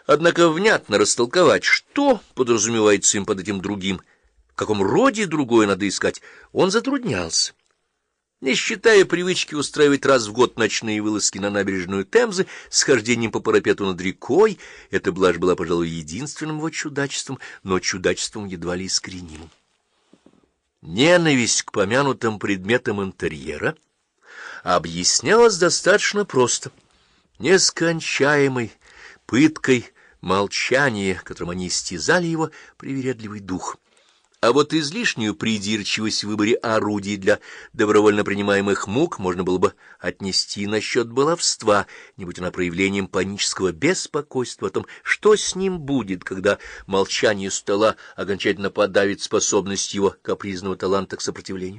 Однако внятно растолковать, что подразумевается им под этим другим, в каком роде другое надо искать, он затруднялся. Не считая привычки устраивать раз в год ночные вылазки на набережную Темзы с хождением по парапету над рекой, эта блажь была, пожалуй, единственным его чудачеством, но чудачеством едва ли искоренимым. Ненависть к помянутым предметам интерьера объяснялась достаточно просто. Нескончаемой пыткой молчания, которым они истязали его привередливый дух. А вот излишнюю придирчивость в выборе орудий для добровольно принимаемых мук можно было бы отнести насчет баловства, не будь она проявлением панического беспокойства о том, что с ним будет, когда молчание стола окончательно подавит способность его капризного таланта к сопротивлению.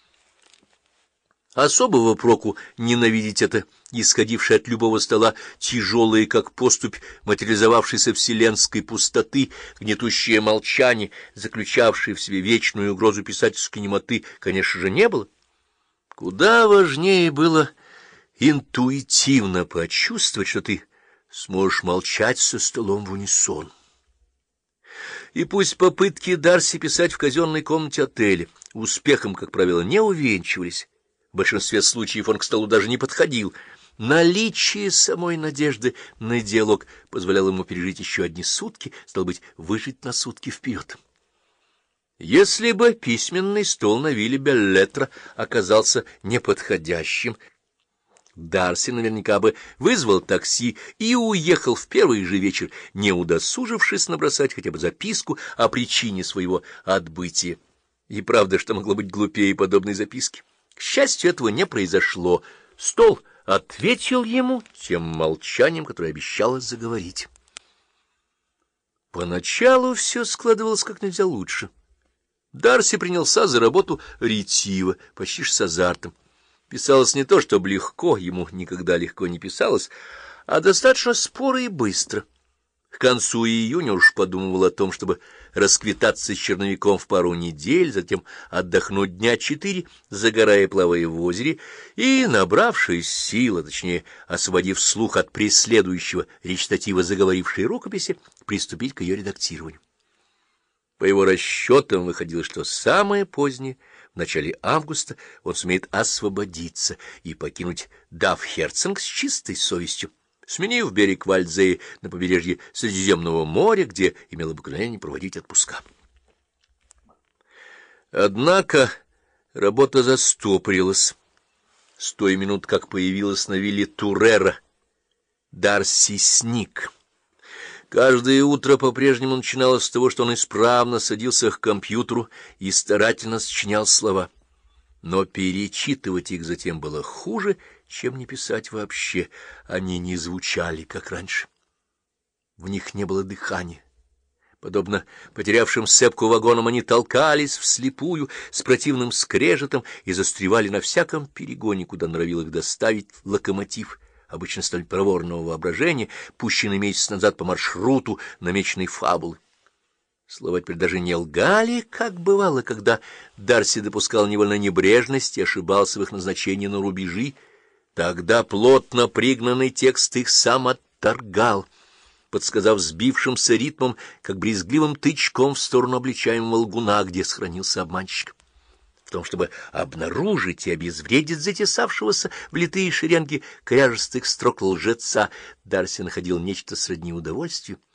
Особого проку ненавидеть это, исходившее от любого стола, тяжелое, как поступь материализовавшейся вселенской пустоты, гнетущее молчание, заключавшее в себе вечную угрозу писательской немоты, конечно же, не было. Куда важнее было интуитивно почувствовать, что ты сможешь молчать со столом в унисон. И пусть попытки Дарси писать в казенной комнате отеля успехом, как правило, не увенчивались, в большинстве случаев он к столу даже не подходил. Наличие самой надежды на диалог позволяло ему пережить еще одни сутки, стало быть, выжить на сутки вперед. Если бы письменный стол на вилле Беллетра оказался неподходящим, Дарси наверняка бы вызвал такси и уехал в первый же вечер, не удосужившись набросать хотя бы записку о причине своего отбытия. И правда, что могло быть глупее подобной записки? К счастью, этого не произошло. Стол ответил ему тем молчанием, которое обещало заговорить. Поначалу все складывалось как нельзя лучше. Дарси принялся за работу ретиво, почти с азартом. Писалось не то, чтобы легко, ему никогда легко не писалось, а достаточно споро и быстро. К концу июня уж подумывал о том, чтобы расквитаться с черновиком в пару недель, затем отдохнуть дня 4, загорая и плавая в озере, и, набравшись сил, а точнее освободив слух от преследующего речитатива заговорившей рукописи, приступить к ее редактированию. По его расчетам выходило, что самое позднее, в начале августа, он сумеет освободиться и покинуть Дафхерцинг с чистой совестью, сменив берег Вальдзеи на побережье Средиземного моря, где имел обыкновение проводить отпуска. Однако работа застопорилась. С той минуты, как появилась на вилле Туррера Дарси Сник. Каждое утро по-прежнему начиналось с того, что он исправно садился к компьютеру и старательно сочинял слова. Но перечитывать их затем было хуже, чем не писать вообще. Они не звучали, как раньше. В них не было дыхания. Подобно потерявшим сцепку вагонам, они толкались вслепую с противным скрежетом и застревали на всяком перегоне, куда норовил их доставить локомотив, обычно столь проворного воображения, пущенный месяц назад по маршруту намеченной фабулы. Слова теперь даже не лгали, как бывало, когда Дарси допускал невольно небрежность и ошибался в их назначении на рубежи. Тогда плотно пригнанный текст их сам отторгал, подсказав сбившимся ритмом, как брезгливым тычком в сторону обличаемого лгуна, где сохранился обманщик. В том, чтобы обнаружить и обезвредить затесавшегося в литые шеренги кряжестых строк лжеца, Дарси находил нечто сродни удовольствию,